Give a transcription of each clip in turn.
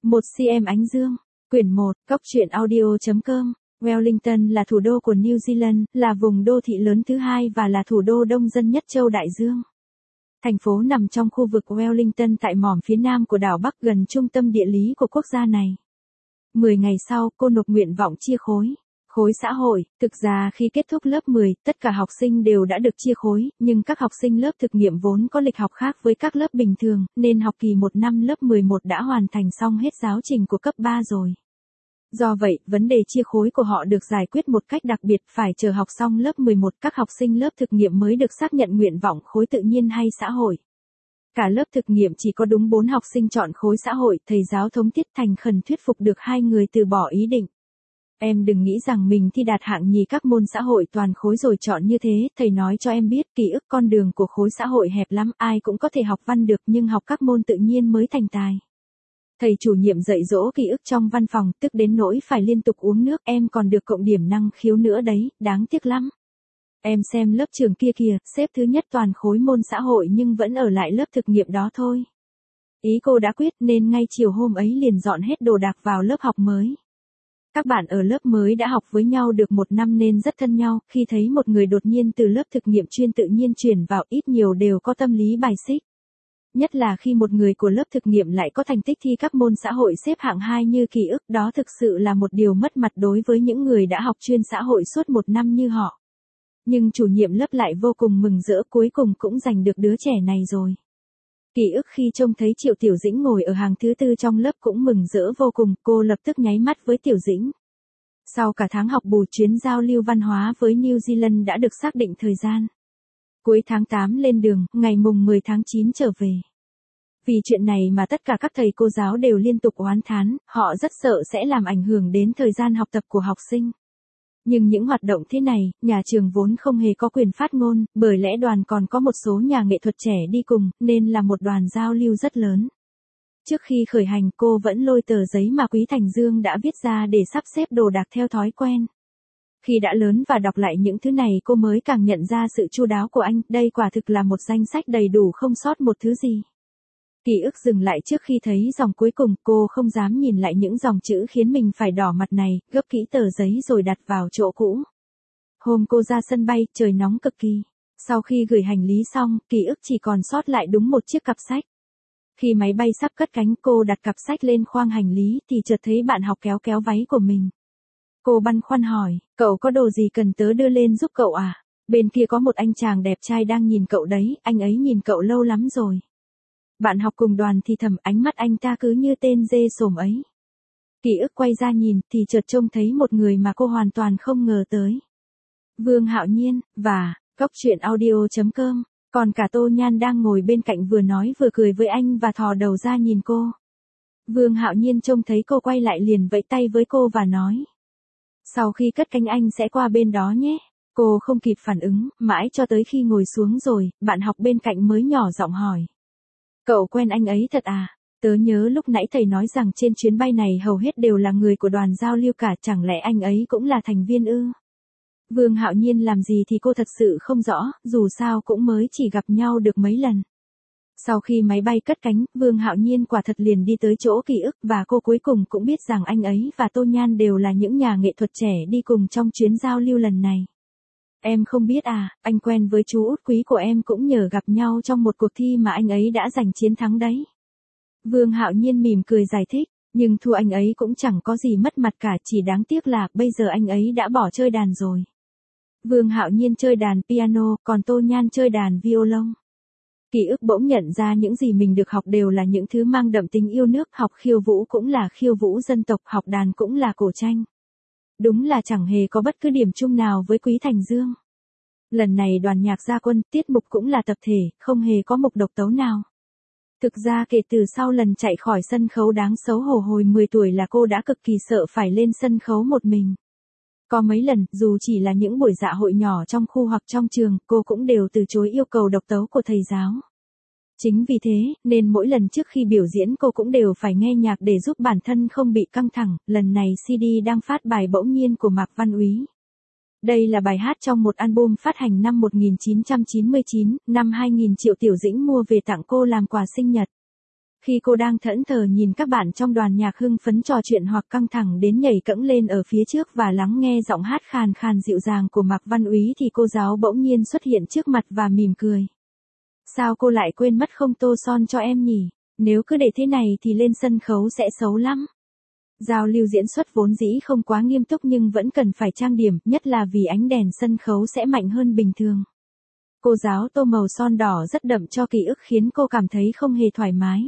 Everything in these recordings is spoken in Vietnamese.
Một cm ánh dương. Quyển 1, Cốc truyện audio.com. Wellington là thủ đô của New Zealand, là vùng đô thị lớn thứ hai và là thủ đô đông dân nhất châu Đại Dương. Thành phố nằm trong khu vực Wellington tại mỏm phía nam của đảo Bắc gần trung tâm địa lý của quốc gia này. 10 ngày sau, cô nộp nguyện vọng chia khối. Khối xã hội, thực ra khi kết thúc lớp 10, tất cả học sinh đều đã được chia khối, nhưng các học sinh lớp thực nghiệm vốn có lịch học khác với các lớp bình thường, nên học kỳ 1 năm lớp 11 đã hoàn thành xong hết giáo trình của cấp 3 rồi. Do vậy, vấn đề chia khối của họ được giải quyết một cách đặc biệt, phải chờ học xong lớp 11, các học sinh lớp thực nghiệm mới được xác nhận nguyện vọng khối tự nhiên hay xã hội. Cả lớp thực nghiệm chỉ có đúng 4 học sinh chọn khối xã hội, thầy giáo thống Tiết thành khẩn thuyết phục được 2 người từ bỏ ý định. Em đừng nghĩ rằng mình thi đạt hạng nhì các môn xã hội toàn khối rồi chọn như thế, thầy nói cho em biết, ký ức con đường của khối xã hội hẹp lắm, ai cũng có thể học văn được nhưng học các môn tự nhiên mới thành tài. Thầy chủ nhiệm dạy dỗ ký ức trong văn phòng, tức đến nỗi phải liên tục uống nước, em còn được cộng điểm năng khiếu nữa đấy, đáng tiếc lắm. Em xem lớp trường kia kìa, xếp thứ nhất toàn khối môn xã hội nhưng vẫn ở lại lớp thực nghiệm đó thôi. Ý cô đã quyết nên ngay chiều hôm ấy liền dọn hết đồ đạc vào lớp học mới. Các bạn ở lớp mới đã học với nhau được 1 năm nên rất thân nhau, khi thấy một người đột nhiên từ lớp thực nghiệm chuyên tự nhiên chuyển vào ít nhiều đều có tâm lý bài xích. Nhất là khi một người của lớp thực nghiệm lại có thành tích thi các môn xã hội xếp hạng 2 như ký ức, đó thực sự là một điều mất mặt đối với những người đã học chuyên xã hội suốt 1 năm như họ. Nhưng chủ nhiệm lớp lại vô cùng mừng rỡ, cuối cùng cũng giành được đứa trẻ này rồi. Ký ức khi trông thấy Triệu Tiểu Dĩnh ngồi ở hàng thứ 4 trong lớp cũng mừng rỡ vô cùng, cô lập tức nháy mắt với Tiểu Dĩnh. Sau cả tháng học bù, chuyến giao lưu văn hóa với New Zealand đã được xác định thời gian. Cuối tháng 8 lên đường, ngày mùng 10 tháng 9 trở về. Vì chuyện này mà tất cả các thầy cô giáo đều liên tục oán thán, họ rất sợ sẽ làm ảnh hưởng đến thời gian học tập của học sinh. Nhưng những hoạt động thế này, nhà trường vốn không hề có quyền phát ngôn, bởi lẽ đoàn còn có một số nhà nghệ thuật trẻ đi cùng, nên là một đoàn giao lưu rất lớn. Trước khi khởi hành, cô vẫn lôi tờ giấy mà Quý Thành Dương đã viết ra để sắp xếp đồ đạc theo thói quen. Khi đã lớn và đọc lại những thứ này, cô mới càng nhận ra sự chu đáo của anh, đây quả thực là một danh sách đầy đủ không sót một thứ gì. Ký ức dừng lại trước khi thấy dòng cuối cùng, cô không dám nhìn lại những dòng chữ khiến mình phải đỏ mặt này, gấp kỹ tờ giấy rồi đặt vào chỗ cũ. Hôm cô ra sân bay, trời nóng cực kỳ. Sau khi gửi hành lý xong, ký ức chỉ còn sót lại đúng một chiếc cặp sách. Khi máy bay sắp cất cánh, cô đặt cặp sách lên khoang hành lý thì chợt thấy bạn học kéo kéo váy của mình. Cô băn khoăn hỏi, cậu có đồ gì cần tớ đưa lên giúp cậu à? Bên kia có một anh chàng đẹp trai đang nhìn cậu đấy, anh ấy nhìn cậu lâu lắm rồi. Bạn học cùng đoàn thì thầm, ánh mắt anh ta cứ như tên dê sồm ấy. Ký ức quay ra nhìn thì chợt trông thấy một người mà cô hoàn toàn không ngờ tới. Vương Hạo Nhiên, và Cốc truyện audio.com, còn cả Tô Nhan đang ngồi bên cạnh vừa nói vừa cười với anh và thò đầu ra nhìn cô. Vương Hạo Nhiên trông thấy cô quay lại liền vẫy tay với cô và nói. Sau khi cất cánh anh sẽ qua bên đó nhé. Cô không kịp phản ứng, mãi cho tới khi ngồi xuống rồi, bạn học bên cạnh mới nhỏ giọng hỏi. Cậu quen anh ấy thật à? Tớ nhớ lúc nãy thầy nói rằng trên chuyến bay này hầu hết đều là người của đoàn giao lưu cả, chẳng lẽ anh ấy cũng là thành viên ư? Vương Hạo Nhiên làm gì thì cô thật sự không rõ, dù sao cũng mới chỉ gặp nhau được mấy lần. Sau khi máy bay cất cánh, Vương Hạo Nhiên quả thật liền đi tới chỗ ký ức và cô cuối cùng cũng biết rằng anh ấy và Tô Nhan đều là những nhà nghệ thuật trẻ đi cùng trong chuyến giao lưu lần này. Em không biết à, anh quen với chú út quý của em cũng nhờ gặp nhau trong một cuộc thi mà anh ấy đã giành chiến thắng đấy. Vương Hạo Nhiên mỉm cười giải thích, nhưng thua anh ấy cũng chẳng có gì mất mặt cả, chỉ đáng tiếc là bây giờ anh ấy đã bỏ chơi đàn rồi. Vương Hạo Nhiên chơi đàn piano, còn Tô Nhan chơi đàn violon. Ký ức bỗng nhận ra những gì mình được học đều là những thứ mang đậm tính yêu nước, học khiêu vũ cũng là khiêu vũ dân tộc, học đàn cũng là cổ tranh. Đúng là chẳng hề có bất cứ điểm chung nào với Quý Thành Dương. Lần này đoàn nhạc ra quân, tiết mục cũng là tập thể, không hề có mục độc tấu nào. Thực ra kể từ sau lần chạy khỏi sân khấu đáng xấu hổ hồi 10 tuổi là cô đã cực kỳ sợ phải lên sân khấu một mình. Có mấy lần, dù chỉ là những buổi dạ hội nhỏ trong khu hoặc trong trường, cô cũng đều từ chối yêu cầu độc tấu của thầy giáo. Chính vì thế, nên mỗi lần trước khi biểu diễn cô cũng đều phải nghe nhạc để giúp bản thân không bị căng thẳng. Lần này CD đang phát bài Bỗng Nhiên của Mạc Văn Úy. Đây là bài hát trong một album phát hành năm 1999, năm 2000 Triệu Tiểu Dĩnh mua về tặng cô làm quà sinh nhật. Khi cô đang thẫn thờ nhìn các bạn trong đoàn nhạc hưng phấn trò chuyện hoặc căng thẳng đến nhảy cẫng lên ở phía trước và lắng nghe giọng hát khàn khàn dịu dàng của Mạc Văn Úy thì cô giáo bỗng nhiên xuất hiện trước mặt và mỉm cười. Sao cô lại quên mất không tô son cho em nhỉ? Nếu cứ để thế này thì lên sân khấu sẽ xấu lắm. Giao lưu diễn xuất vốn dĩ không quá nghiêm túc nhưng vẫn cần phải trang điểm, nhất là vì ánh đèn sân khấu sẽ mạnh hơn bình thường. Cô giáo tô màu son đỏ rất đậm cho ký ức khiến cô cảm thấy không hề thoải mái.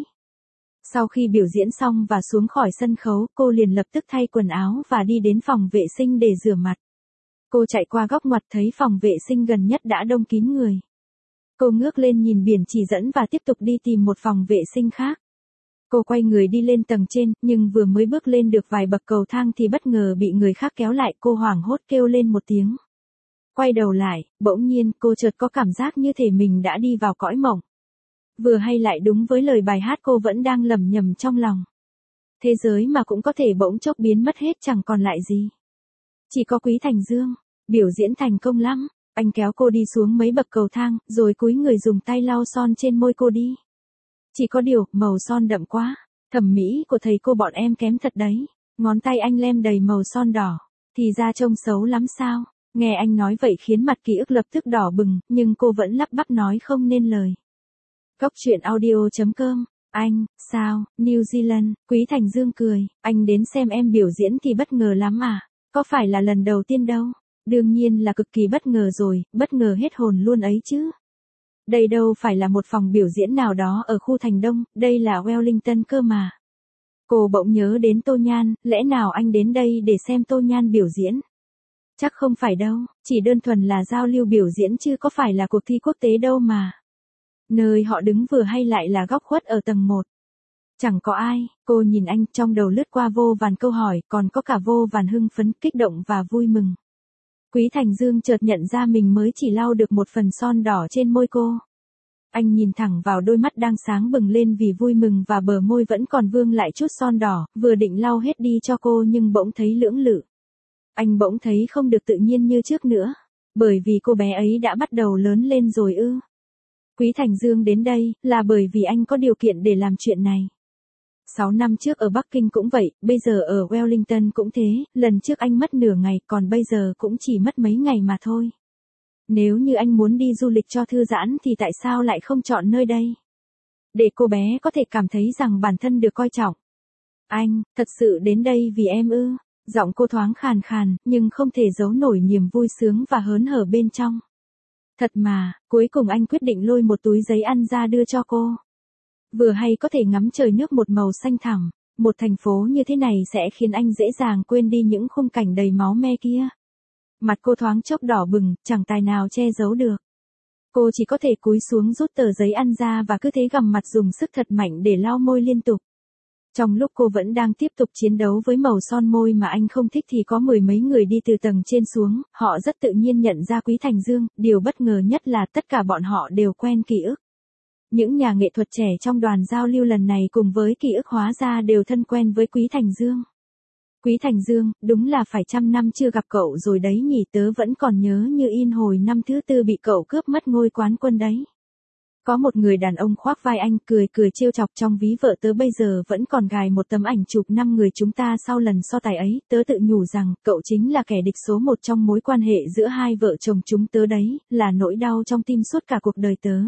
Sau khi biểu diễn xong và xuống khỏi sân khấu, cô liền lập tức thay quần áo và đi đến phòng vệ sinh để rửa mặt. Cô chạy qua góc ngoặt thấy phòng vệ sinh gần nhất đã đông kín người. Cô ngước lên nhìn biển chỉ dẫn và tiếp tục đi tìm một phòng vệ sinh khác. Cô quay người đi lên tầng trên, nhưng vừa mới bước lên được vài bậc cầu thang thì bất ngờ bị người khác kéo lại, cô hoảng hốt kêu lên một tiếng. Quay đầu lại, bỗng nhiên cô chợt có cảm giác như thể mình đã đi vào cõi mộng. Vừa hay lại đúng với lời bài hát cô vẫn đang lẩm nhẩm trong lòng. Thế giới mà cũng có thể bỗng chốc biến mất hết chẳng còn lại gì. Chỉ có Quý Thành Dương, biểu diễn thành công lắm. Anh kéo cô đi xuống mấy bậc cầu thang, rồi cúi người dùng tay lau son trên môi cô đi. Chỉ có điều, màu son đậm quá. Thẩm mỹ của thầy cô bọn em kém thật đấy. Ngón tay anh lem đầy màu son đỏ. Thì ra trông xấu lắm sao? Nghe anh nói vậy khiến mặt ký ức lập tức đỏ bừng, nhưng cô vẫn lắp bắp nói không nên lời. Cốc truyện audio.com. Anh, sao, New Zealand, Quý Thành Dương cười. Anh đến xem em biểu diễn thì bất ngờ lắm à? Có phải là lần đầu tiên đâu? Đương nhiên là cực kỳ bất ngờ rồi, bất ngờ hết hồn luôn ấy chứ. Đây đâu phải là một phòng biểu diễn nào đó ở khu Thành Đông, đây là Wellington cơ mà. Cô bỗng nhớ đến Tô Nhan, lẽ nào anh đến đây để xem Tô Nhan biểu diễn? Chắc không phải đâu, chỉ đơn thuần là giao lưu biểu diễn chứ có phải là cuộc thi quốc tế đâu mà. Nơi họ đứng vừa hay lại là góc khuất ở tầng 1. Chẳng có ai, cô nhìn anh trong đầu lướt qua vô vàn câu hỏi, còn có cả vô vàn hưng phấn, kích động và vui mừng. Quý Thành Dương chợt nhận ra mình mới chỉ lau được một phần son đỏ trên môi cô. Anh nhìn thẳng vào đôi mắt đang sáng bừng lên vì vui mừng và bờ môi vẫn còn vương lại chút son đỏ, vừa định lau hết đi cho cô nhưng bỗng thấy lưỡng lự. Anh bỗng thấy không được tự nhiên như trước nữa, bởi vì cô bé ấy đã bắt đầu lớn lên rồi ư. Quý Thành Dương đến đây, là bởi vì anh có điều kiện để làm chuyện này. 6 năm trước ở Bắc Kinh cũng vậy, bây giờ ở Wellington cũng thế, lần trước anh mất nửa ngày, còn bây giờ cũng chỉ mất mấy ngày mà thôi. Nếu như anh muốn đi du lịch cho thư giãn thì tại sao lại không chọn nơi đây? Để cô bé có thể cảm thấy rằng bản thân được coi trọng. Anh, thật sự đến đây vì em ư? Giọng cô thoáng khàn khàn, nhưng không thể giấu nổi niềm vui sướng và hớn hở bên trong. Thật mà, cuối cùng anh quyết định lôi một túi giấy ăn ra đưa cho cô. Vừa hay có thể ngắm trời nước một màu xanh thẳm, một thành phố như thế này sẽ khiến anh dễ dàng quên đi những khung cảnh đầy máu me kia. Mặt cô thoáng chốc đỏ bừng, chẳng tài nào che giấu được. Cô chỉ có thể cúi xuống rút tờ giấy ăn ra và cứ thế gằm mặt dùng sức thật mạnh để lau môi liên tục. Trong lúc cô vẫn đang tiếp tục chiến đấu với màu son môi mà anh không thích thì có mười mấy người đi từ tầng trên xuống, họ rất tự nhiên nhận ra Quý Thành Dương, điều bất ngờ nhất là tất cả bọn họ đều quen ký ức. Những nhà nghệ thuật trẻ trong đoàn giao lưu lần này cùng với ký ức hóa ra đều thân quen với Quý Thành Dương. Quý Thành Dương, đúng là phải 100 năm chưa gặp cậu rồi đấy nhỉ, tớ vẫn còn nhớ như in hồi năm thứ 4 bị cậu cướp mất ngôi quán quân đấy. Có một người đàn ông khoác vai anh cười trêu chọc, trong ví vợ tớ bây giờ vẫn còn gài một tấm ảnh chụp 5 người chúng ta sau lần so tài ấy, tớ tự nhủ rằng cậu chính là kẻ địch số 1 trong mối quan hệ giữa hai vợ chồng chúng tớ đấy, là nỗi đau trong tim suốt cả cuộc đời tớ.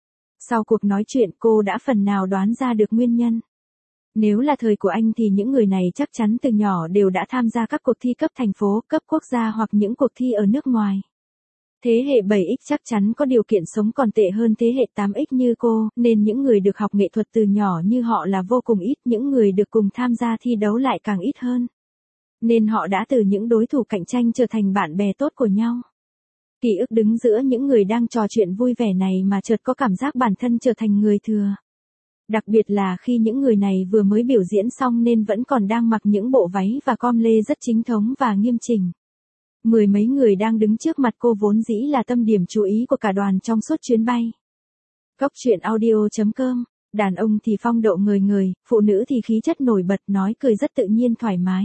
Sau cuộc nói chuyện cô đã phần nào đoán ra được nguyên nhân. Nếu là thời của anh thì những người này chắc chắn từ nhỏ đều đã tham gia các cuộc thi cấp thành phố, cấp quốc gia hoặc những cuộc thi ở nước ngoài. Thế hệ 7X chắc chắn có điều kiện sống còn tệ hơn thế hệ 8X như cô, nên những người được học nghệ thuật từ nhỏ như họ là vô cùng ít, những người được cùng tham gia thi đấu lại càng ít hơn. Nên họ đã từ những đối thủ cạnh tranh trở thành bạn bè tốt của nhau. Ký ức đứng giữa những người đang trò chuyện vui vẻ này mà chợt có cảm giác bản thân trở thành người thừa. Đặc biệt là khi những người này vừa mới biểu diễn xong nên vẫn còn đang mặc những bộ váy và com lê rất chính thống và nghiêm chỉnh. Mười mấy người đang đứng trước mặt cô vốn dĩ là tâm điểm chú ý của cả đoàn trong suốt chuyến bay. Cốc truyện audio.com. Đàn ông thì phong độ ngời ngời, phụ nữ thì khí chất nổi bật, nói cười rất tự nhiên thoải mái.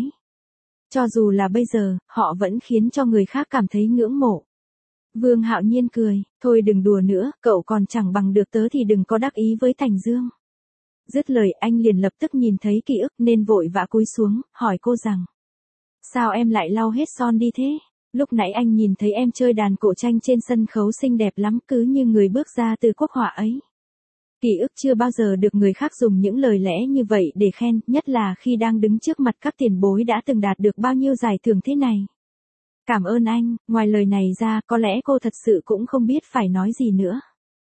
Cho dù là bây giờ, họ vẫn khiến cho người khác cảm thấy ngưỡng mộ. Vương Hạo Nhiên cười, thôi đừng đùa nữa, cậu còn chẳng bằng được tớ thì đừng có đắc ý với Thành Dương. Dứt lời anh liền lập tức nhìn thấy ký ức nên vội vã cúi xuống, hỏi cô rằng. Sao em lại lau hết son đi thế? Lúc nãy anh nhìn thấy em chơi đàn cổ tranh trên sân khấu xinh đẹp lắm, cứ như người bước ra từ quốc họa ấy. Ký ức chưa bao giờ được người khác dùng những lời lẽ như vậy để khen, nhất là khi đang đứng trước mặt các tiền bối đã từng đạt được bao nhiêu giải thưởng thế này. Cảm ơn anh, ngoài lời này ra có lẽ cô thật sự cũng không biết phải nói gì nữa.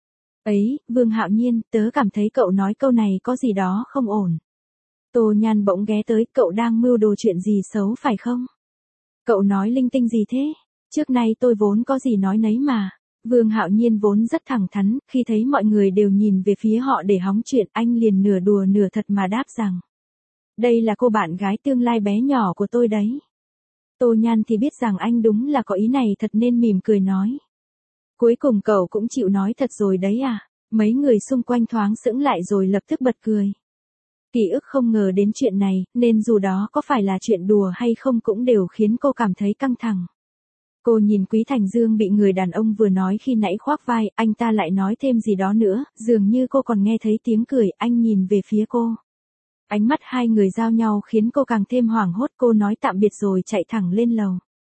Ấy, Vương Hạo Nhiên, tớ cảm thấy cậu nói câu này có gì đó không ổn. Tô Nhan bỗng ghé tới, cậu đang mưu đồ chuyện gì xấu phải không? Cậu nói linh tinh gì thế? Trước nay tôi vốn có gì nói nấy mà. Vương Hạo Nhiên vốn rất thẳng thắn, khi thấy mọi người đều nhìn về phía họ để hóng chuyện, anh liền nửa đùa nửa thật mà đáp rằng. Đây là cô bạn gái tương lai bé nhỏ của tôi đấy. Tô Nhan thì biết rằng anh đúng là có ý này thật nên mỉm cười nói. Cuối cùng cậu cũng chịu nói thật rồi đấy à? Mấy người xung quanh thoáng sững lại rồi lập tức bật cười. Ký ức không ngờ đến chuyện này, nên dù đó có phải là chuyện đùa hay không cũng đều khiến cô cảm thấy căng thẳng. Cô nhìn Quý Thành Dương bị người đàn ông vừa nói khi nãy khoác vai, anh ta lại nói thêm gì đó nữa, dường như cô còn nghe thấy tiếng cười, anh nhìn về phía cô. Ánh mắt hai người giao nhau khiến cô càng thêm hoảng hốt, cô nói tạm biệt rồi chạy thẳng lên lầu.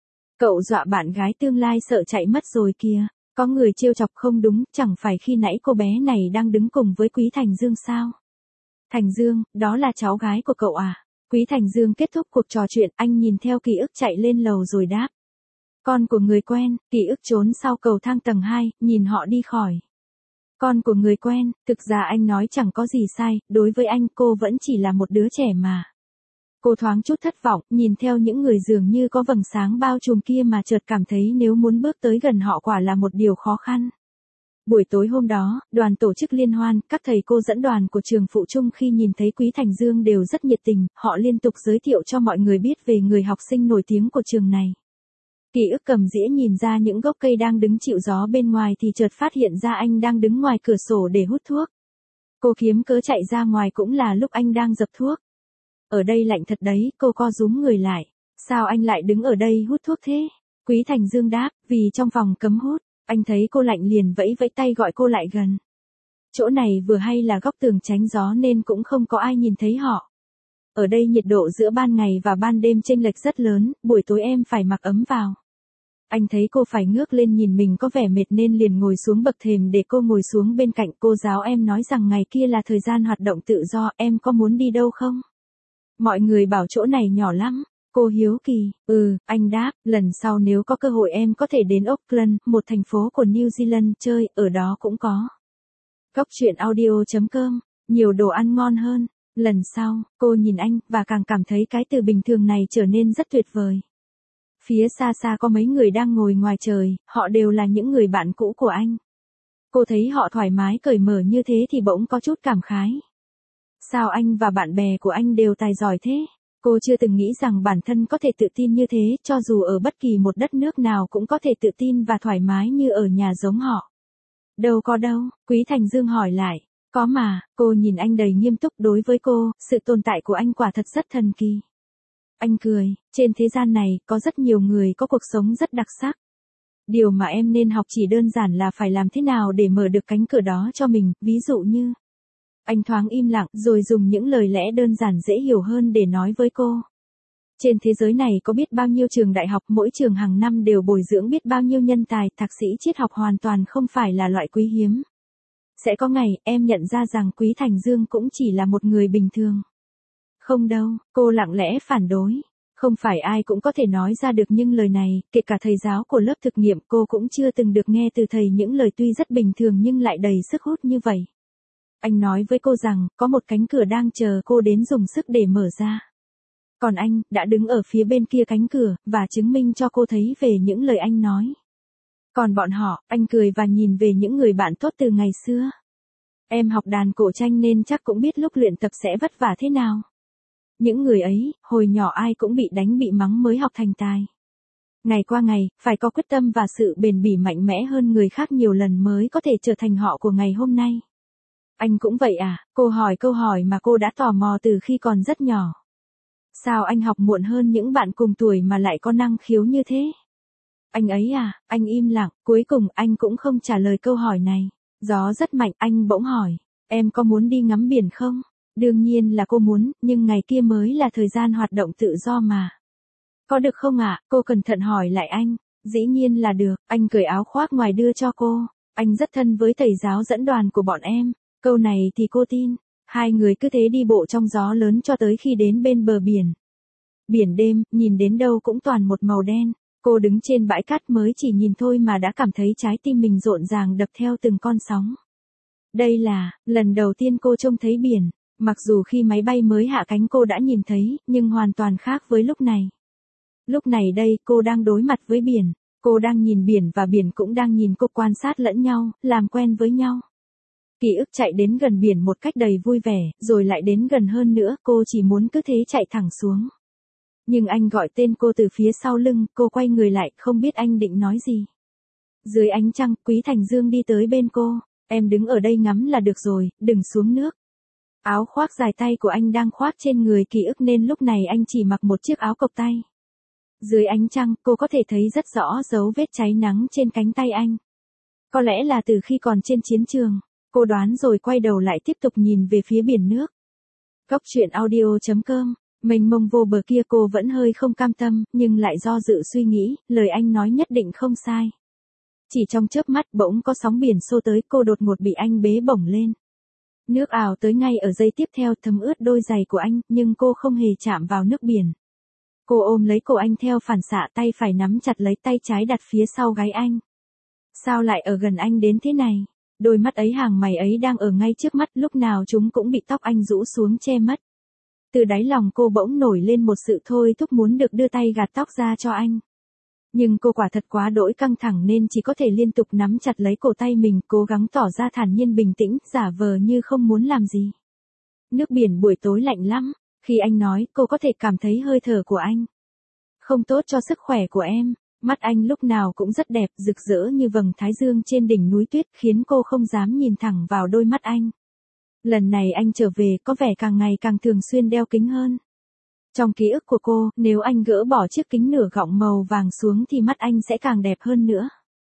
Cậu dọa bạn gái tương lai sợ chạy mất rồi kìa, có người trêu chọc không đúng, chẳng phải khi nãy cô bé này đang đứng cùng với Quý Thành Dương sao? Thành Dương, đó là cháu gái của cậu à? Quý Thành Dương kết thúc cuộc trò chuyện, anh nhìn theo Ký ức chạy lên lầu rồi đáp. Con của người quen. Ký ức trốn sau cầu thang tầng 2, nhìn họ đi khỏi. Con của người quen, thực ra anh nói chẳng có gì sai, đối với anh cô vẫn chỉ là một đứa trẻ mà. Cô thoáng chút thất vọng, nhìn theo những người dường như có vầng sáng bao trùm kia mà chợt cảm thấy nếu muốn bước tới gần họ quả là một điều khó khăn. Buổi tối hôm đó, đoàn tổ chức liên hoan, các thầy cô dẫn đoàn của trường phụ trung khi nhìn thấy Quý Thành Dương đều rất nhiệt tình, họ liên tục giới thiệu cho mọi người biết về người học sinh nổi tiếng của trường này. Ký ức cầm dĩa nhìn ra những gốc cây đang đứng chịu gió bên ngoài thì chợt phát hiện ra anh đang đứng ngoài cửa sổ để hút thuốc. Cô kiếm cớ chạy ra ngoài cũng là lúc anh đang dập thuốc. Ở đây lạnh thật đấy, cô co rúm người lại. Sao anh lại đứng ở đây hút thuốc thế? Quý Thành Dương đáp, vì trong phòng cấm hút. Anh thấy cô lạnh liền vẫy vẫy tay gọi cô lại gần. Chỗ này vừa hay là góc tường tránh gió nên cũng không có ai nhìn thấy họ. Ở đây nhiệt độ giữa ban ngày và ban đêm chênh lệch rất lớn, buổi tối em phải mặc ấm vào. Anh thấy cô phải ngước lên nhìn mình có vẻ mệt nên liền ngồi xuống bậc thềm để cô ngồi xuống bên cạnh. Cô giáo em nói rằng ngày kia là thời gian hoạt động tự do, em có muốn đi đâu không? Mọi người bảo chỗ này nhỏ lắm. Cô hiếu kỳ, anh đáp, lần sau nếu có cơ hội em có thể đến Auckland, một thành phố của New Zealand chơi, ở đó cũng có. Góc truyện audio.com, nhiều đồ ăn ngon hơn. Lần sau, cô nhìn anh, và càng cảm thấy cái từ bình thường này trở nên rất tuyệt vời. Phía xa xa có mấy người đang ngồi ngoài trời, họ đều là những người bạn cũ của anh. Cô thấy họ thoải mái cởi mở như thế thì bỗng có chút cảm khái. Sao anh và bạn bè của anh đều tài giỏi thế? Cô chưa từng nghĩ rằng bản thân có thể tự tin như thế, cho dù ở bất kỳ một đất nước nào cũng có thể tự tin và thoải mái như ở nhà giống họ. Đâu có đâu, Quý Thành Dương hỏi lại. Có mà, cô nhìn anh đầy nghiêm túc, đối với cô, sự tồn tại của anh quả thật rất thần kỳ. Anh cười, trên thế gian này, có rất nhiều người có cuộc sống rất đặc sắc. Điều mà em nên học chỉ đơn giản là phải làm thế nào để mở được cánh cửa đó cho mình, ví dụ như... Anh thoáng im lặng, rồi dùng những lời lẽ đơn giản dễ hiểu hơn để nói với cô. Trên thế giới này có biết bao nhiêu trường đại học, mỗi trường hàng năm đều bồi dưỡng biết bao nhiêu nhân tài, thạc sĩ triết học hoàn toàn không phải là loại quý hiếm. Sẽ có ngày, em nhận ra rằng Quý Thành Dương cũng chỉ là một người bình thường. Không đâu, cô lặng lẽ phản đối. Không phải ai cũng có thể nói ra được những lời này, kể cả thầy giáo của lớp thực nghiệm cô cũng chưa từng được nghe từ thầy những lời tuy rất bình thường nhưng lại đầy sức hút như vậy. Anh nói với cô rằng, có một cánh cửa đang chờ cô đến dùng sức để mở ra. Còn anh, đã đứng ở phía bên kia cánh cửa, và chứng minh cho cô thấy về những lời anh nói. Còn bọn họ, anh cười và nhìn về những người bạn tốt từ ngày xưa. Em học đàn cổ tranh nên chắc cũng biết lúc luyện tập sẽ vất vả thế nào. Những người ấy, hồi nhỏ ai cũng bị đánh bị mắng mới học thành tài. Ngày qua ngày, phải có quyết tâm và sự bền bỉ mạnh mẽ hơn người khác nhiều lần mới có thể trở thành họ của ngày hôm nay. Anh cũng vậy à? Cô hỏi câu hỏi mà cô đã tò mò từ khi còn rất nhỏ. Sao anh học muộn hơn những bạn cùng tuổi mà lại có năng khiếu như thế? Anh ấy à? Anh im lặng, cuối cùng anh cũng không trả lời câu hỏi này. Gió rất mạnh, anh bỗng hỏi, em có muốn đi ngắm biển không? Đương nhiên là cô muốn, nhưng ngày kia mới là thời gian hoạt động tự do mà. Có được không ạ? Cô cẩn thận hỏi lại anh. Dĩ nhiên là được, anh cởi áo khoác ngoài đưa cho cô. Anh rất thân với thầy giáo dẫn đoàn của bọn em. Câu này thì cô tin. Hai người cứ thế đi bộ trong gió lớn cho tới khi đến bên bờ biển. Biển đêm, nhìn đến đâu cũng toàn một màu đen. Cô đứng trên bãi cát mới chỉ nhìn thôi mà đã cảm thấy trái tim mình rộn ràng đập theo từng con sóng. Đây là lần đầu tiên cô trông thấy biển. Mặc dù khi máy bay mới hạ cánh cô đã nhìn thấy, nhưng hoàn toàn khác với lúc này. Lúc này đây, cô đang đối mặt với biển. Cô đang nhìn biển và biển cũng đang nhìn cô, quan sát lẫn nhau, làm quen với nhau. Ký ức chạy đến gần biển một cách đầy vui vẻ, rồi lại đến gần hơn nữa, cô chỉ muốn cứ thế chạy thẳng xuống. Nhưng anh gọi tên cô từ phía sau lưng, cô quay người lại, không biết anh định nói gì. Dưới ánh trăng, Quý Thành Dương đi tới bên cô. Em đứng ở đây ngắm là được rồi, đừng xuống nước. Áo khoác dài tay của anh đang khoác trên người Ký ức nên lúc này anh chỉ mặc một chiếc áo cộc tay. Dưới ánh trăng, cô có thể thấy rất rõ dấu vết cháy nắng trên cánh tay anh. Có lẽ là từ khi còn trên chiến trường. Cô đoán rồi quay đầu lại tiếp tục nhìn về phía biển nước. Góc truyện audio.com. Mênh mông vô bờ kia, cô vẫn hơi không cam tâm, nhưng lại do dự suy nghĩ, lời anh nói nhất định không sai. Chỉ trong chớp mắt bỗng có sóng biển xô tới, cô đột ngột bị anh bế bổng lên. Nước ào tới ngay ở giây tiếp theo, thấm ướt đôi giày của anh, nhưng cô không hề chạm vào nước biển. Cô ôm lấy cổ anh theo phản xạ, tay phải nắm chặt lấy, tay trái đặt phía sau gáy anh. Sao lại ở gần anh đến thế này? Đôi mắt ấy, hàng mày ấy đang ở ngay trước mắt, lúc nào chúng cũng bị tóc anh rũ xuống che mất. Từ đáy lòng cô bỗng nổi lên một sự thôi thúc muốn được đưa tay gạt tóc ra cho anh. Nhưng cô quả thật quá đỗi căng thẳng nên chỉ có thể liên tục nắm chặt lấy cổ tay mình, cố gắng tỏ ra thản nhiên bình tĩnh, giả vờ như không muốn làm gì. Nước biển buổi tối lạnh lắm. Khi anh nói, cô có thể cảm thấy hơi thở của anh. Không tốt cho sức khỏe của em. Mắt anh lúc nào cũng rất đẹp, rực rỡ như vầng thái dương trên đỉnh núi tuyết, khiến cô không dám nhìn thẳng vào đôi mắt anh. Lần này anh trở về có vẻ càng ngày càng thường xuyên đeo kính hơn. Trong ký ức của cô, nếu anh gỡ bỏ chiếc kính nửa gọng màu vàng xuống thì mắt anh sẽ càng đẹp hơn nữa.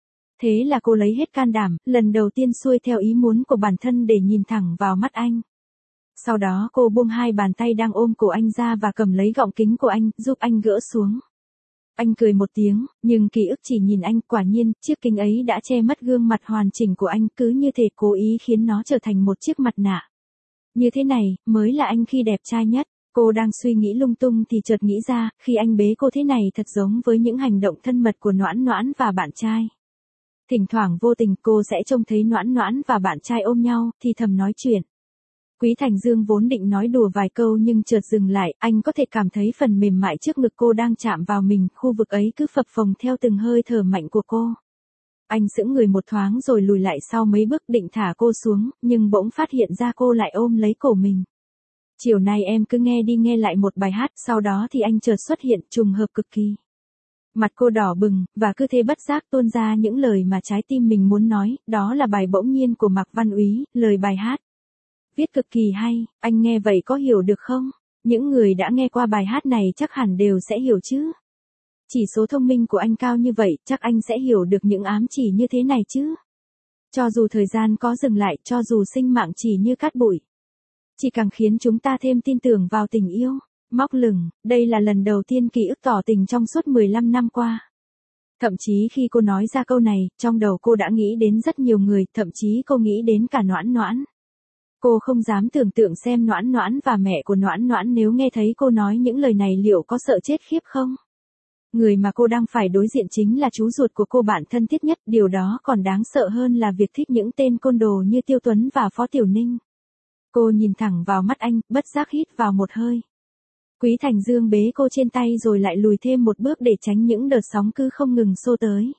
Thế là cô lấy hết can đảm, lần đầu tiên xuôi theo ý muốn của bản thân để nhìn thẳng vào mắt anh. Sau đó cô buông hai bàn tay đang ôm cổ anh ra và cầm lấy gọng kính của anh, giúp anh gỡ xuống. Anh cười một tiếng, nhưng ký ức chỉ nhìn anh, quả nhiên, chiếc kính ấy đã che mất gương mặt hoàn chỉnh của anh, cứ như thể cố ý khiến nó trở thành một chiếc mặt nạ. Như thế này, mới là anh khi đẹp trai nhất. Cô đang suy nghĩ lung tung thì chợt nghĩ ra, khi anh bế cô thế này thật giống với những hành động thân mật của Noãn Noãn và bạn trai. Thỉnh thoảng vô tình cô sẽ trông thấy Noãn Noãn và bạn trai ôm nhau, thì thầm nói chuyện. Quý Thành Dương vốn định nói đùa vài câu nhưng chợt dừng lại, anh có thể cảm thấy phần mềm mại trước ngực cô đang chạm vào mình, khu vực ấy cứ phập phồng theo từng hơi thở mạnh của cô. Anh sững người một thoáng rồi lùi lại sau mấy bước định thả cô xuống, nhưng bỗng phát hiện ra cô lại ôm lấy cổ mình. Chiều nay em cứ nghe đi nghe lại một bài hát, sau đó thì anh chợt xuất hiện, trùng hợp cực kỳ. Mặt cô đỏ bừng, và cứ thế bất giác tuôn ra những lời mà trái tim mình muốn nói, đó là bài Bỗng Nhiên của Mạc Văn Úy, lời bài hát. Viết cực kỳ hay, anh nghe vậy có hiểu được không? Những người đã nghe qua bài hát này chắc hẳn đều sẽ hiểu chứ. Chỉ số thông minh của anh cao như vậy, chắc anh sẽ hiểu được những ám chỉ như thế này chứ. Cho dù thời gian có dừng lại, cho dù sinh mạng chỉ như cát bụi. Chỉ càng khiến chúng ta thêm tin tưởng vào tình yêu. Móc lửng, đây là lần đầu tiên Ký ức tỏ tình trong suốt 15 năm qua. Thậm chí khi cô nói ra câu này, trong đầu cô đã nghĩ đến rất nhiều người, thậm chí cô nghĩ đến cả Noãn Noãn. Cô không dám tưởng tượng xem Noãn Noãn và mẹ của Noãn Noãn nếu nghe thấy cô nói những lời này liệu có sợ chết khiếp không? Người mà cô đang phải đối diện chính là chú ruột của cô, bạn thân thiết nhất, điều đó còn đáng sợ hơn là việc thích những tên côn đồ như Tiêu Tuấn và Phó Tiểu Ninh. Cô nhìn thẳng vào mắt anh, bất giác hít vào một hơi. Quý Thành Dương bế cô trên tay rồi lại lùi thêm một bước để tránh những đợt sóng cứ không ngừng xô tới.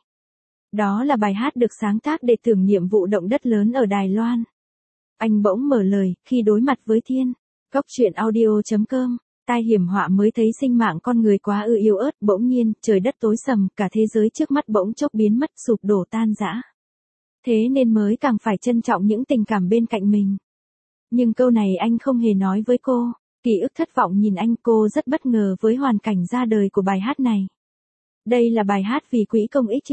Đó là bài hát được sáng tác để tưởng niệm vụ động đất lớn ở Đài Loan. Anh bỗng mở lời, khi đối mặt với thiên. Góc truyện audio.com. Tai hiểm họa mới thấy sinh mạng con người quá yếu ớt, bỗng nhiên, trời đất tối sầm, cả thế giới trước mắt bỗng chốc biến mất, sụp đổ tan rã. Thế nên mới càng phải trân trọng những tình cảm bên cạnh mình. Nhưng câu này anh không hề nói với cô. Ký ức thất vọng nhìn anh, cô rất bất ngờ với hoàn cảnh ra đời của bài hát này. Đây là bài hát vì quỹ công ích chứ?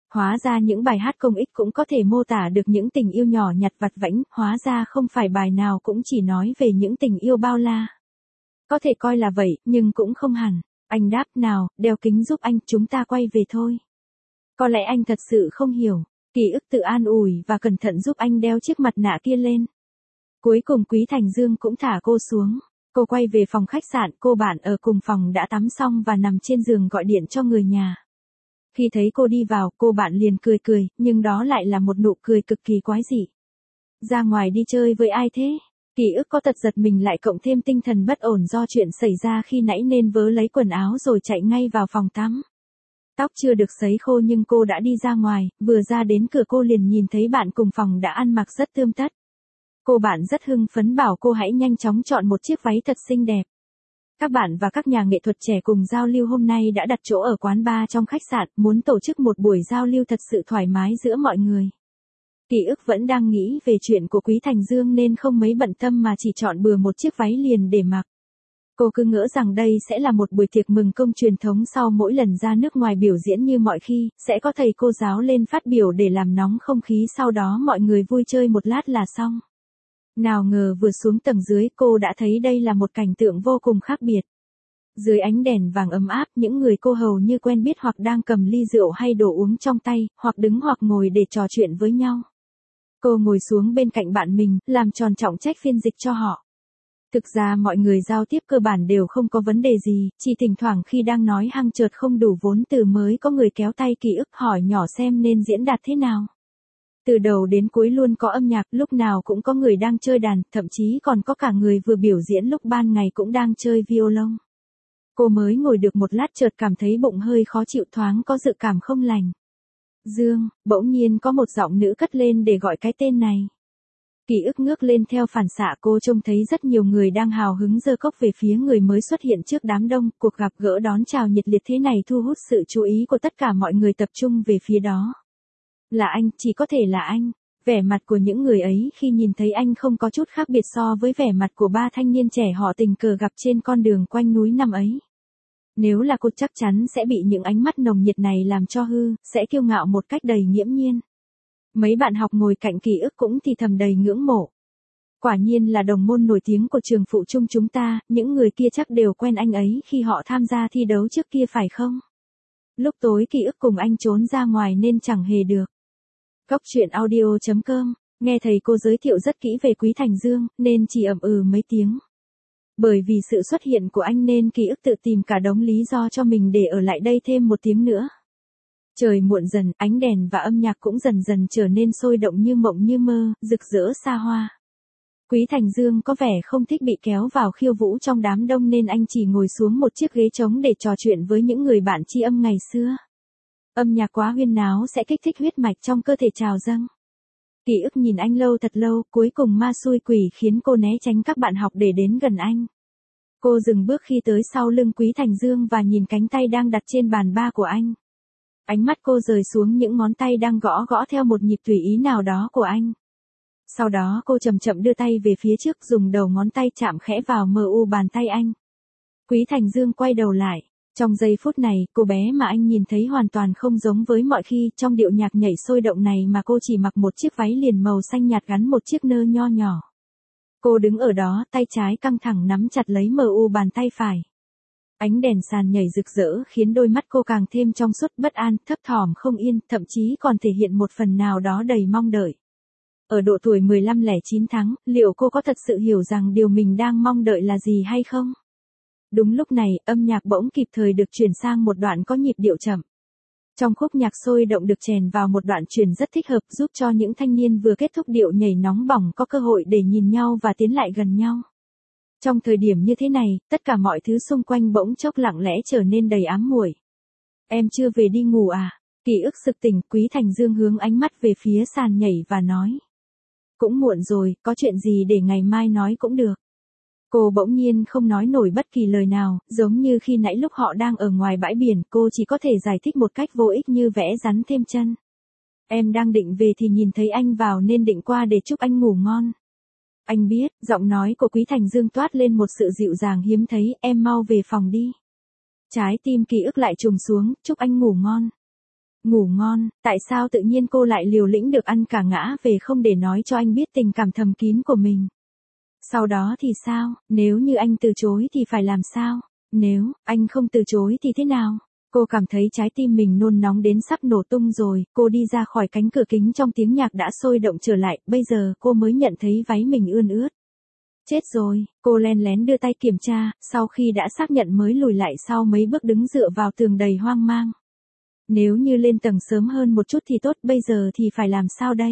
Hóa ra những bài hát công ích cũng có thể mô tả được những tình yêu nhỏ nhặt vặt vãnh, hóa ra không phải bài nào cũng chỉ nói về những tình yêu bao la. Có thể coi là vậy, nhưng cũng không hẳn. Anh đáp, nào, đeo kính giúp anh, chúng ta quay về thôi. Có lẽ anh thật sự không hiểu. Ký ức tự an ủi và cẩn thận giúp anh đeo chiếc mặt nạ kia lên. Cuối cùng Quý Thành Dương cũng thả cô xuống. Cô quay về phòng khách sạn, cô bạn ở cùng phòng đã tắm xong và nằm trên giường gọi điện cho người nhà. Khi thấy cô đi vào, cô bạn liền cười cười, nhưng đó lại là một nụ cười cực kỳ quái dị. Ra ngoài đi chơi với ai thế? Ký ức có tật giật mình lại cộng thêm tinh thần bất ổn do chuyện xảy ra khi nãy nên vớ lấy quần áo rồi chạy ngay vào phòng tắm. Tóc chưa được sấy khô nhưng cô đã đi ra ngoài, vừa ra đến cửa cô liền nhìn thấy bạn cùng phòng đã ăn mặc rất tươm tất. Cô bạn rất hưng phấn bảo cô hãy nhanh chóng chọn một chiếc váy thật xinh đẹp. Các bạn và các nhà nghệ thuật trẻ cùng giao lưu hôm nay đã đặt chỗ ở quán bar trong khách sạn, muốn tổ chức một buổi giao lưu thật sự thoải mái giữa mọi người. Ký ức vẫn đang nghĩ về chuyện của Quý Thành Dương nên không mấy bận tâm mà chỉ chọn bừa một chiếc váy liền để mặc. Cô cứ ngỡ rằng đây sẽ là một buổi tiệc mừng công truyền thống sau mỗi lần ra nước ngoài biểu diễn như mọi khi, sẽ có thầy cô giáo lên phát biểu để làm nóng không khí sau đó mọi người vui chơi một lát là xong. Nào ngờ vừa xuống tầng dưới cô đã thấy đây là một cảnh tượng vô cùng khác biệt. Dưới ánh đèn vàng ấm áp những người cô hầu như quen biết hoặc đang cầm ly rượu hay đồ uống trong tay, hoặc đứng hoặc ngồi để trò chuyện với nhau. Cô ngồi xuống bên cạnh bạn mình, làm tròn trọng trách phiên dịch cho họ. Thực ra mọi người giao tiếp cơ bản đều không có vấn đề gì, chỉ thỉnh thoảng khi đang nói hăng chợt không đủ vốn từ mới có người kéo tay Ký ức hỏi nhỏ xem nên diễn đạt thế nào. Từ đầu đến cuối luôn có âm nhạc, lúc nào cũng có người đang chơi đàn, thậm chí còn có cả người vừa biểu diễn lúc ban ngày cũng đang chơi violon. Cô mới ngồi được một lát chợt cảm thấy bụng hơi khó chịu thoáng có dự cảm không lành. Dương, bỗng nhiên có một giọng nữ cất lên để gọi cái tên này. Ký ức ngước lên theo phản xạ cô trông thấy rất nhiều người đang hào hứng giơ cốc về phía người mới xuất hiện trước đám đông. Cuộc gặp gỡ đón chào nhiệt liệt thế này thu hút sự chú ý của tất cả mọi người tập trung về phía đó. Là anh, chỉ có thể là anh. Vẻ mặt của những người ấy khi nhìn thấy anh không có chút khác biệt so với vẻ mặt của ba thanh niên trẻ họ tình cờ gặp trên con đường quanh núi năm ấy. Nếu là cô chắc chắn sẽ bị những ánh mắt nồng nhiệt này làm cho hư, sẽ kiêu ngạo một cách đầy nghiễm nhiên. Mấy bạn học ngồi cạnh Ký ức cũng thì thầm đầy ngưỡng mộ. Quả nhiên là đồng môn nổi tiếng của trường phụ trung chúng ta, những người kia chắc đều quen anh ấy khi họ tham gia thi đấu trước kia phải không? Lúc tối Ký ức cùng anh trốn ra ngoài nên chẳng hề được. Góc truyện audio.com, nghe thầy cô giới thiệu rất kỹ về Quý Thành Dương, nên chỉ ậm ừ mấy tiếng. Bởi vì sự xuất hiện của anh nên Ký ức tự tìm cả đống lý do cho mình để ở lại đây thêm một tiếng nữa. Trời muộn dần, ánh đèn và âm nhạc cũng dần dần trở nên sôi động như mộng như mơ, rực rỡ xa hoa. Quý Thành Dương có vẻ không thích bị kéo vào khiêu vũ trong đám đông nên anh chỉ ngồi xuống một chiếc ghế trống để trò chuyện với những người bạn tri âm ngày xưa. Âm nhạc quá huyên náo sẽ kích thích huyết mạch trong cơ thể trào dâng. Ký ức nhìn anh lâu thật lâu, cuối cùng ma xui quỷ khiến cô né tránh các bạn học để đến gần anh. Cô dừng bước khi tới sau lưng Quý Thành Dương và nhìn cánh tay đang đặt trên bàn ba của anh. Ánh mắt cô rời xuống những ngón tay đang gõ gõ theo một nhịp tùy ý nào đó của anh. Sau đó cô chậm chậm đưa tay về phía trước dùng đầu ngón tay chạm khẽ vào mu bàn tay anh. Quý Thành Dương quay đầu lại. Trong giây phút này, cô bé mà anh nhìn thấy hoàn toàn không giống với mọi khi, trong điệu nhạc nhảy sôi động này mà cô chỉ mặc một chiếc váy liền màu xanh nhạt gắn một chiếc nơ nho nhỏ. Cô đứng ở đó, tay trái căng thẳng nắm chặt lấy mu bàn tay phải. Ánh đèn sàn nhảy rực rỡ khiến đôi mắt cô càng thêm trong suốt bất an, thấp thỏm không yên, thậm chí còn thể hiện một phần nào đó đầy mong đợi. Ở độ tuổi 15-9 tháng, liệu cô có thật sự hiểu rằng điều mình đang mong đợi là gì hay không? Đúng lúc này, âm nhạc bỗng kịp thời được chuyển sang một đoạn có nhịp điệu chậm. Trong khúc nhạc sôi động được chèn vào một đoạn truyền rất thích hợp giúp cho những thanh niên vừa kết thúc điệu nhảy nóng bỏng có cơ hội để nhìn nhau và tiến lại gần nhau. Trong thời điểm như thế này, tất cả mọi thứ xung quanh bỗng chốc lặng lẽ trở nên đầy ám muội. Em chưa về đi ngủ à? Ký ức sực tỉnh, Quý Thành Dương hướng ánh mắt về phía sàn nhảy và nói. Cũng muộn rồi, có chuyện gì để ngày mai nói cũng được. Cô bỗng nhiên không nói nổi bất kỳ lời nào, giống như khi nãy lúc họ đang ở ngoài bãi biển, cô chỉ có thể giải thích một cách vô ích như vẽ rắn thêm chân. Em đang định về thì nhìn thấy anh vào nên định qua để chúc anh ngủ ngon. Anh biết, giọng nói của Quý Thành Dương toát lên một sự dịu dàng hiếm thấy, em mau về phòng đi. Trái tim Ký ức lại trùng xuống, chúc anh ngủ ngon. Ngủ ngon, tại sao tự nhiên cô lại liều lĩnh được ăn cả ngã về không để nói cho anh biết tình cảm thầm kín của mình? Sau đó thì sao, nếu như anh từ chối thì phải làm sao? Nếu anh không từ chối thì thế nào? Cô cảm thấy trái tim mình nôn nóng đến sắp nổ tung rồi, cô đi ra khỏi cánh cửa kính trong tiếng nhạc đã sôi động trở lại, bây giờ cô mới nhận thấy váy mình ươn ướt. Chết rồi, cô len lén đưa tay kiểm tra, sau khi đã xác nhận mới lùi lại sau mấy bước đứng dựa vào tường đầy hoang mang. Nếu như lên tầng sớm hơn một chút thì tốt, bây giờ thì phải làm sao đây?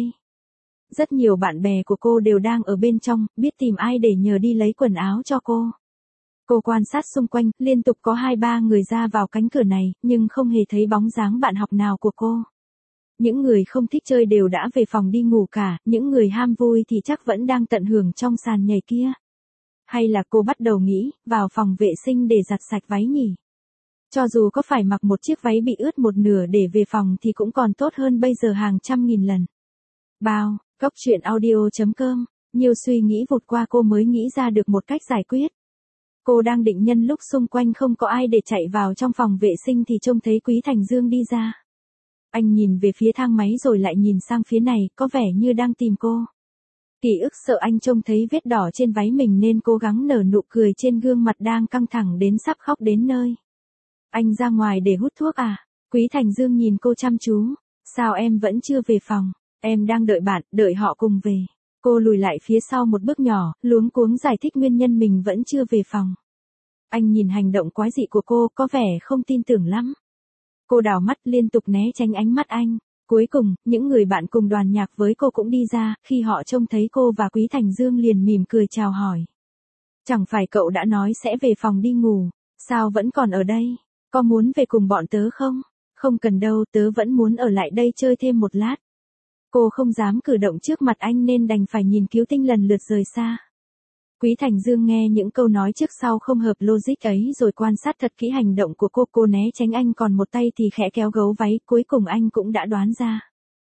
Rất nhiều bạn bè của cô đều đang ở bên trong, biết tìm ai để nhờ đi lấy quần áo cho cô. Cô quan sát xung quanh, liên tục có 2-3 người ra vào cánh cửa này, nhưng không hề thấy bóng dáng bạn học nào của cô. Những người không thích chơi đều đã về phòng đi ngủ cả, những người ham vui thì chắc vẫn đang tận hưởng trong sàn nhảy kia. Hay là cô bắt đầu nghĩ, vào phòng vệ sinh để giặt sạch váy nhỉ? Cho dù có phải mặc một chiếc váy bị ướt một nửa để về phòng thì cũng còn tốt hơn bây giờ hàng trăm nghìn lần. Bao, Cốc truyện audio.com, nhiều suy nghĩ vụt qua cô mới nghĩ ra được một cách giải quyết. Cô đang định nhân lúc xung quanh không có ai để chạy vào trong phòng vệ sinh thì trông thấy Quý Thành Dương đi ra. Anh nhìn về phía thang máy rồi lại nhìn sang phía này, có vẻ như đang tìm cô. Ký ức sợ anh trông thấy vết đỏ trên váy mình nên cố gắng nở nụ cười trên gương mặt đang căng thẳng đến sắp khóc đến nơi. Anh ra ngoài để hút thuốc à? Quý Thành Dương nhìn cô chăm chú. Sao em vẫn chưa về phòng? Em đang đợi bạn, đợi họ cùng về. Cô lùi lại phía sau một bước nhỏ, luống cuống giải thích nguyên nhân mình vẫn chưa về phòng. Anh nhìn hành động quái dị của cô, có vẻ không tin tưởng lắm. Cô đảo mắt liên tục né tránh ánh mắt anh. Cuối cùng, những người bạn cùng đoàn nhạc với cô cũng đi ra, khi họ trông thấy cô và Quý Thành Dương liền mỉm cười chào hỏi. Chẳng phải cậu đã nói sẽ về phòng đi ngủ, sao vẫn còn ở đây? Có muốn về cùng bọn tớ không? Không cần đâu, tớ vẫn muốn ở lại đây chơi thêm một lát. Cô không dám cử động trước mặt anh nên đành phải nhìn Cứu Tinh lần lượt rời xa. Quý Thành Dương nghe những câu nói trước sau không hợp logic ấy rồi quan sát thật kỹ hành động của cô né tránh anh còn một tay thì khẽ kéo gấu váy, cuối cùng anh cũng đã đoán ra.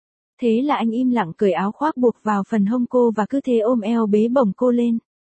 Thế là anh im lặng cởi áo khoác buộc vào phần hông cô và cứ thế ôm eo bế bổng cô lên.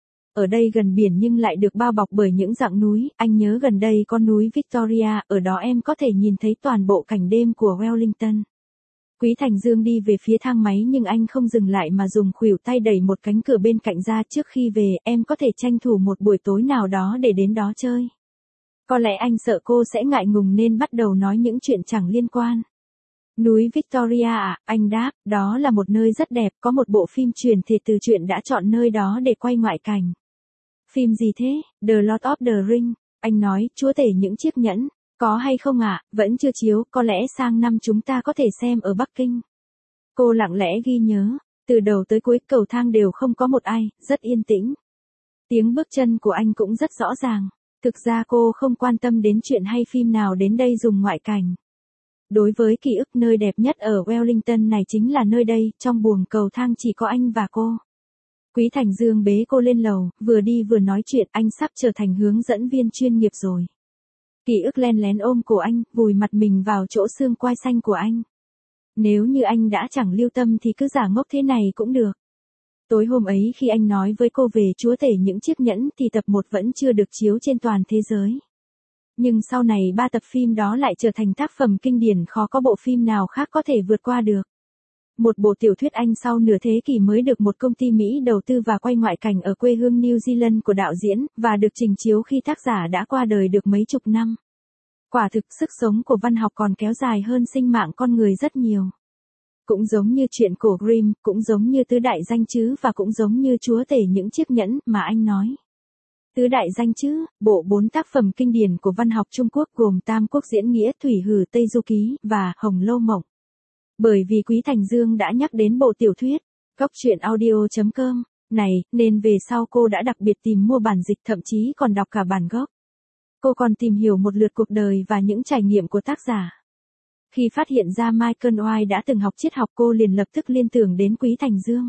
Ở đây gần biển nhưng lại được bao bọc bởi những dặng núi, anh nhớ gần đây có núi Victoria, ở đó em có thể nhìn thấy toàn bộ cảnh đêm của Wellington. Quý Thành Dương đi về phía thang máy nhưng anh không dừng lại mà dùng khuỷu tay đẩy một cánh cửa bên cạnh ra. Trước khi về, em có thể tranh thủ một buổi tối nào đó để đến đó chơi. Có lẽ anh sợ cô sẽ ngại ngùng nên bắt đầu nói những chuyện chẳng liên quan. Núi Victoria à, anh đáp, đó là một nơi rất đẹp, có một bộ phim truyền thể từ truyện đã chọn nơi đó để quay ngoại cảnh. Phim gì thế? The Lord of the Rings, anh nói, chúa tể những chiếc nhẫn. Có hay không ạ? Vẫn chưa chiếu, có lẽ sang năm chúng ta có thể xem ở Bắc Kinh. Cô lặng lẽ ghi nhớ, từ đầu tới cuối cầu thang đều không có một ai, rất yên tĩnh. Tiếng bước chân của anh cũng rất rõ ràng. Thực ra cô không quan tâm đến chuyện hay phim nào đến đây dùng ngoại cảnh. Đối với ký ức, nơi đẹp nhất ở Wellington này chính là nơi đây, trong buồng cầu thang chỉ có anh và cô. Quý Thành Dương bế cô lên lầu, vừa đi vừa nói chuyện, anh sắp trở thành hướng dẫn viên chuyên nghiệp rồi. Ký ức len lén ôm cổ anh, vùi mặt mình vào chỗ xương quai xanh của anh. Nếu như anh đã chẳng lưu tâm thì cứ giả ngốc thế này cũng được. Tối hôm ấy khi anh nói với cô về chúa tể những chiếc nhẫn thì tập 1 vẫn chưa được chiếu trên toàn thế giới. Nhưng sau này 3 tập phim đó lại trở thành tác phẩm kinh điển, khó có bộ phim nào khác có thể vượt qua được. Một bộ tiểu thuyết Anh sau nửa thế kỷ mới được một công ty Mỹ đầu tư và quay ngoại cảnh ở quê hương New Zealand của đạo diễn, và được trình chiếu khi tác giả đã qua đời được mấy chục năm. Quả thực sức sống của văn học còn kéo dài hơn sinh mạng con người rất nhiều. Cũng giống như chuyện cổ Grimm, cũng giống như Tứ Đại Danh Chứ và cũng giống như chúa tể những chiếc nhẫn mà anh nói. Tứ Đại Danh Chứ, bộ 4 tác phẩm kinh điển của văn học Trung Quốc gồm Tam Quốc Diễn Nghĩa, Thủy Hử Tây Du Ký và Hồng Lâu Mộng. Bởi vì Quý Thành Dương đã nhắc đến bộ tiểu thuyết Cốc truyện audio.com này, nên về sau cô đã đặc biệt tìm mua bản dịch, thậm chí còn đọc cả bản gốc. Cô còn tìm hiểu một lượt cuộc đời và những trải nghiệm của tác giả. Khi phát hiện ra Michael White đã từng học triết học, cô liền lập tức liên tưởng đến Quý Thành Dương.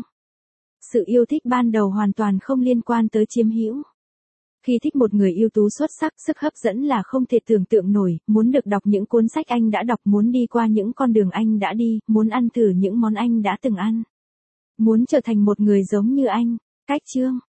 Sự yêu thích ban đầu hoàn toàn không liên quan tới chiếm hữu. Khi thích một người ưu tú xuất sắc, sức hấp dẫn là không thể tưởng tượng nổi, muốn được đọc những cuốn sách anh đã đọc, muốn đi qua những con đường anh đã đi, muốn ăn thử những món anh đã từng ăn. Muốn trở thành một người giống như anh. Cách chương